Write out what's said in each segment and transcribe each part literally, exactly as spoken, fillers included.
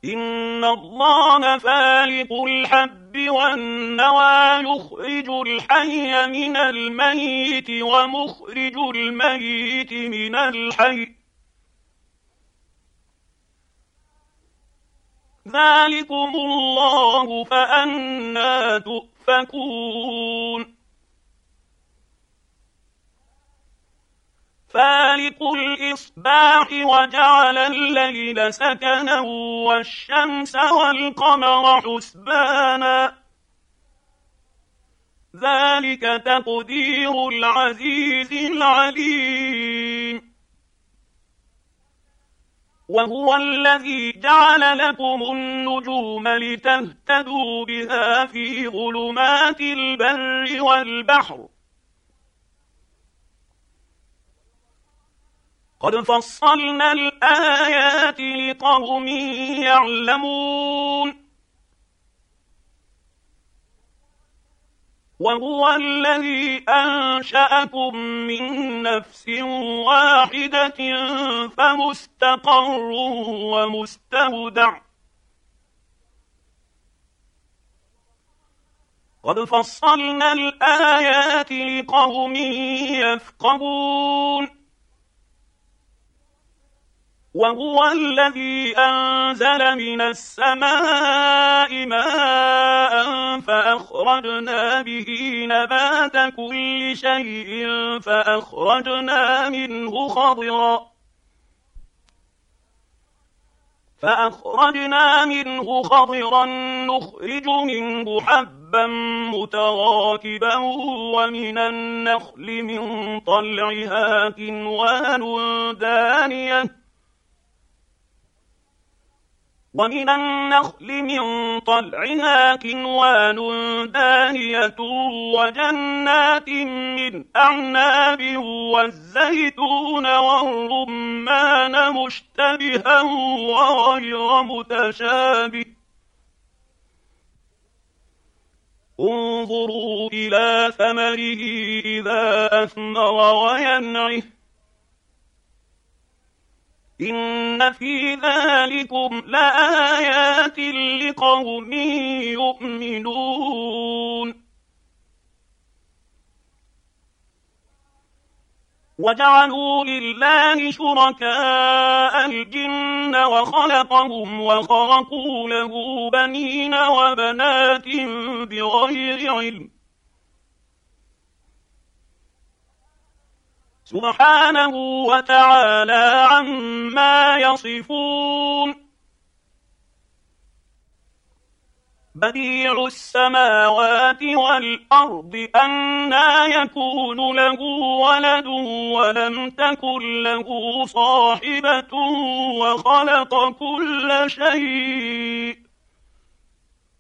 إن الله فالق الحب والنوى يخرج الحي من الميت ومخرج الميت من الحي ذلكم الله فأنى تؤفكون فالق الإصباح وجعل الليل سكنا والشمس والقمر حسبانا ذلك تقدير العزيز العليم وهو الذي جعل لكم النجوم لتهتدوا بها في ظلمات البر والبحر قد فصلنا الآيات لقوم يعلمون وهو الذي أنشأكم من نفس واحدة فمستقر ومستودع قد فصلنا الآيات لقوم يفقهون وهو الذي أنزل من السماء ماء فأخرجنا به نبات كل شيء فأخرجنا منه خضرا فأخرجنا منه خضرا نخرج منه حبا متراكبا ومن النخل من طلعها كنوان دانية ومن النخل من طلعها كنوان دانية وجنات من أعناب والزيتون والرمان مشتبها وغير متشابه انظروا إلى ثمره إذا أثمر وينعه إن في ذلكم لآيات لقوم يؤمنون وجعلوا لله شركاء الجن وخلقهم وخرقوا له بنين وبنات بغير علم سبحانه وتعالى عما يصفون بديع السماوات والأرض أنى يكون له ولد ولم تكن له صاحبة وخلق كل شيء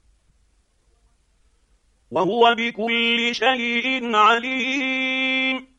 وهو بكل شيء عليم